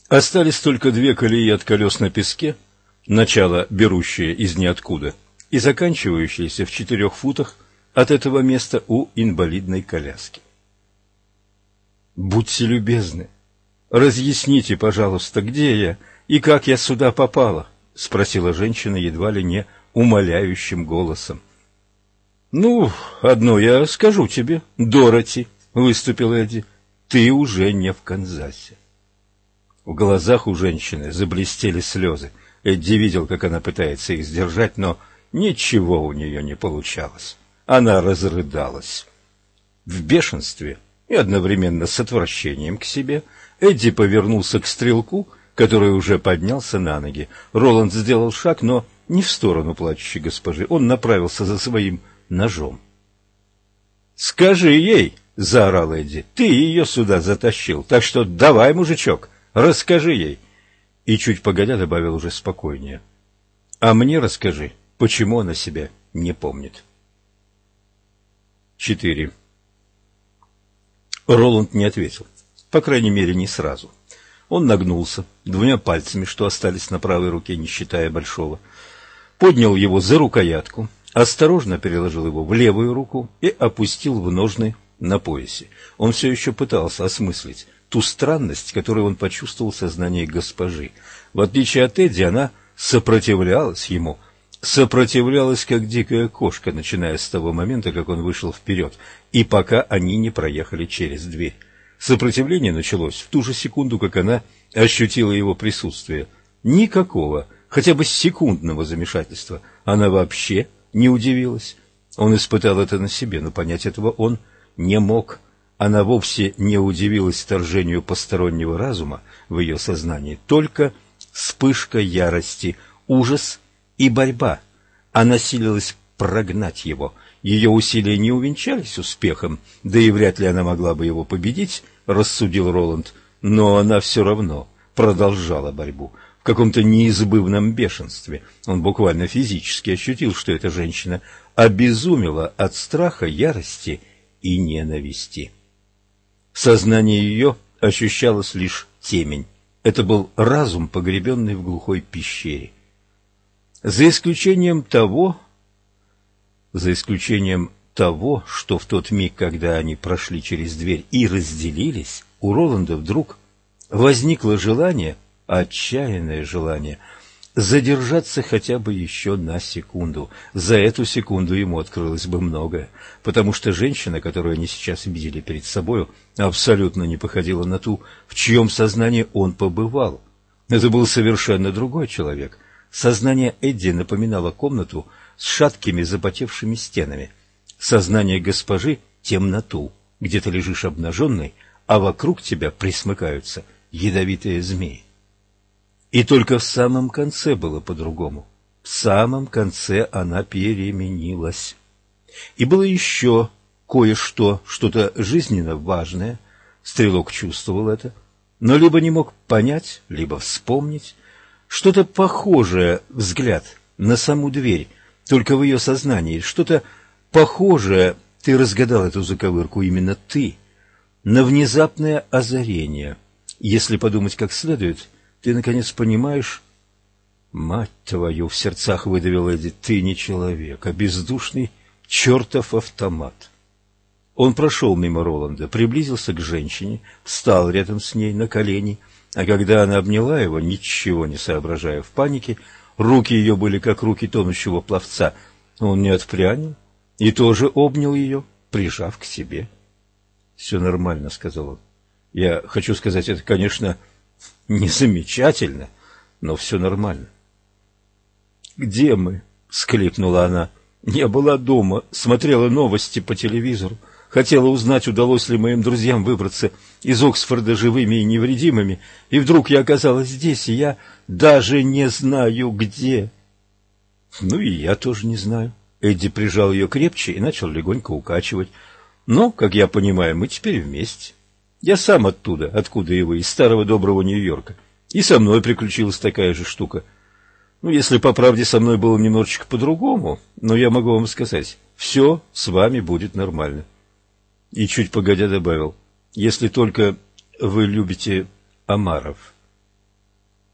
Остались только две колеи от колес на песке, начало берущее из ниоткуда и заканчивающееся в 4 футах от этого места у инвалидной коляски. «Будьте любезны, разъясните, пожалуйста, где я и как я сюда попала?» — спросила женщина едва ли не умоляющим голосом. «Ну, одно я скажу тебе, Дороти», — выступил Эдди, — «ты уже не в Канзасе». В глазах у женщины заблестели слезы. Эдди видел, как она пытается их сдержать, но ничего у нее не получалось. Она разрыдалась. В бешенстве и одновременно с отвращением к себе Эдди повернулся к стрелку, который уже поднялся на ноги. Роланд сделал шаг, но не в сторону плачущей госпожи. Он направился за своим ножом. «Скажи ей!» — заорал Эдди. «Ты ее сюда затащил, так что давай, мужичок, расскажи ей!» И чуть погодя добавил уже спокойнее. «А мне расскажи, почему она себя не помнит». 4. Роланд не ответил. По крайней мере, не сразу. Он нагнулся 2 пальцами, что остались на правой руке, не считая большого, поднял его за рукоятку, осторожно переложил его в левую руку и опустил в ножны на поясе. Он все еще пытался осмыслить ту странность, которую он почувствовал в сознании госпожи. В отличие от Эдди, она сопротивлялась ему, сопротивлялась, как дикая кошка, начиная с того момента, как он вышел вперед, и пока они не проехали через дверь. Сопротивление началось в ту же секунду, как она ощутила его присутствие. Никакого, хотя бы секундного замешательства она вообще не удивилась. Он испытал это на себе, но понять этого он не мог. Она вовсе не удивилась вторжению постороннего разума в ее сознании, только вспышка ярости, ужас и борьба. Она силилась прогнать его. Ее усилия не увенчались успехом, да и вряд ли она могла бы его победить, рассудил Роланд, но она все равно продолжала борьбу. В каком-то неизбывном бешенстве. Он буквально физически ощутил, что эта женщина обезумела от страха, ярости и ненависти. В сознании ее ощущалась лишь темень. Это был разум, погребенный в глухой пещере. За исключением того, что в тот миг, когда они прошли через дверь и разделились, у Роланда вдруг возникло желание, отчаянное желание, задержаться хотя бы еще на секунду. За эту секунду ему открылось бы многое, потому что женщина, которую они сейчас видели перед собою, абсолютно не походила на ту, в чьем сознании он побывал. Это был совершенно другой человек. Сознание Эдди напоминало комнату с шаткими запотевшими стенами. Сознание госпожи — темноту, где ты лежишь обнаженный, а вокруг тебя присмыкаются ядовитые змеи. И только в самом конце было по-другому. В самом конце она переменилась. И было еще кое-что, что-то жизненно важное. Стрелок чувствовал это, но либо не мог понять, либо вспомнить. Что-то похожее, взгляд на саму дверь, только в ее сознании. Что-то похожее, ты разгадал эту заковырку, именно ты, на внезапное озарение. Если подумать как следует, ты, наконец, понимаешь... «Мать твою!» — в сердцах выдавил Эдди. «Ты не человек, а бездушный чертов автомат». Он прошел мимо Роланда, приблизился к женщине, встал рядом с ней на колени, а когда она обняла его, ничего не соображая в панике, руки ее были как руки тонущего пловца, он не отпрянул и тоже обнял ее, прижав к себе. «Все нормально», — сказал он. «Я хочу сказать, это, конечно, не замечательно, но все нормально». «Где мы?» — вскликнула она. «Я была дома, смотрела новости по телевизору, хотела узнать, удалось ли моим друзьям выбраться из Оксфорда живыми и невредимыми, и вдруг я оказалась здесь, и я даже не знаю, где». «Ну и я тоже не знаю». Эдди прижал ее крепче и начал легонько укачивать. «Но, как я понимаю, мы теперь вместе. Я сам оттуда, откуда и вы, из старого доброго Нью-Йорка. И со мной приключилась такая же штука. Ну, если по правде, со мной было немножечко по-другому, но я могу вам сказать, все с вами будет нормально». И чуть погодя добавил: «Если только вы любите омаров».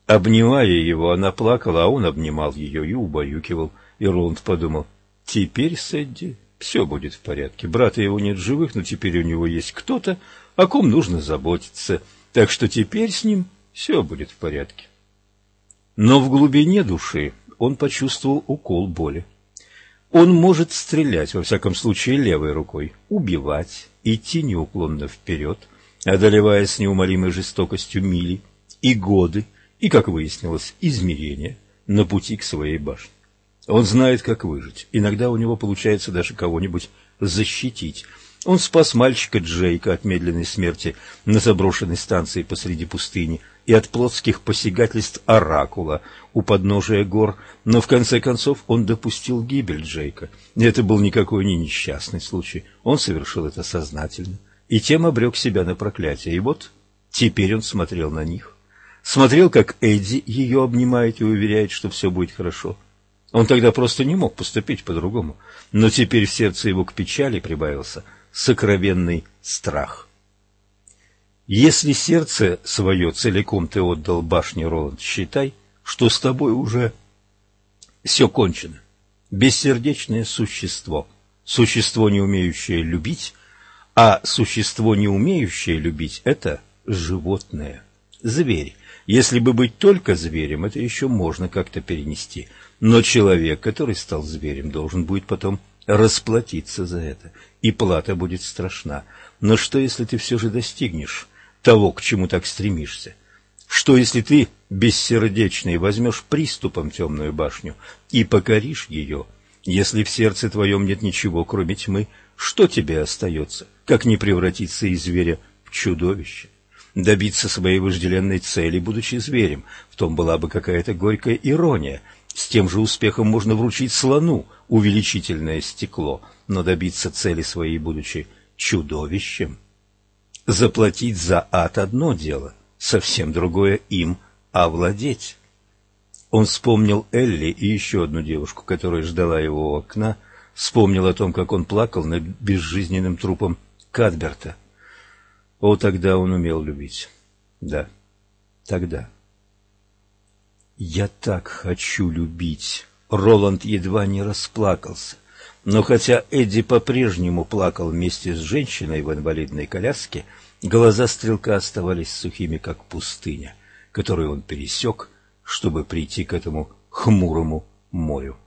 Обнимая его, она плакала, а он обнимал ее и убаюкивал. И Роланд подумал: теперь с Эдди все будет в порядке. Брата его нет в живых, но теперь у него есть кто-то, о ком нужно заботиться. Так что теперь с ним все будет в порядке. Но в глубине души он почувствовал укол боли. Он может стрелять, во всяком случае, левой рукой, убивать, идти неуклонно вперед, одолевая с неумолимой жестокостью мили и годы, и, как выяснилось, измерения на пути к своей башне. Он знает, как выжить. Иногда у него получается даже кого-нибудь защитить. Он спас мальчика Джейка от медленной смерти на заброшенной станции посреди пустыни и от плотских посягательств оракула у подножия гор, но в конце концов он допустил гибель Джейка. И это был никакой не несчастный случай. Он совершил это сознательно и тем обрек себя на проклятие. И вот теперь он смотрел на них. Смотрел, как Эдди ее обнимает и уверяет, что все будет хорошо. Он тогда просто не мог поступить по-другому, но теперь в сердце его к печали прибавился сокровенный страх. Если сердце свое целиком ты отдал башне, Роланд, считай, что с тобой уже все кончено. Бессердечное существо, существо, не умеющее любить, а существо, не умеющее любить, это животное, зверь. Если бы быть только зверем, это еще можно как-то перенести. Но человек, который стал зверем, должен будет потом расплатиться за это, и плата будет страшна. Но что, если ты все же достигнешь того, к чему так стремишься? Что, если ты, бессердечный, возьмешь приступом темную башню и покоришь ее? Если в сердце твоем нет ничего, кроме тьмы, что тебе остается, как не превратиться из зверя в чудовище? Добиться своей вожделенной цели, будучи зверем, в том была бы какая-то горькая ирония. С тем же успехом можно вручить слону увеличительное стекло, но добиться цели своей, будучи чудовищем. Заплатить за ад одно дело, совсем другое им овладеть. Он вспомнил Элли и еще одну девушку, которая ждала его у окна, вспомнил о том, как он плакал над безжизненным трупом Кадберта. О, тогда он умел любить. Да, тогда. «Я так хочу любить!» Роланд едва не расплакался. Но хотя Эдди по-прежнему плакал вместе с женщиной в инвалидной коляске, глаза стрелка оставались сухими, как пустыня, которую он пересек, чтобы прийти к этому хмурому морю.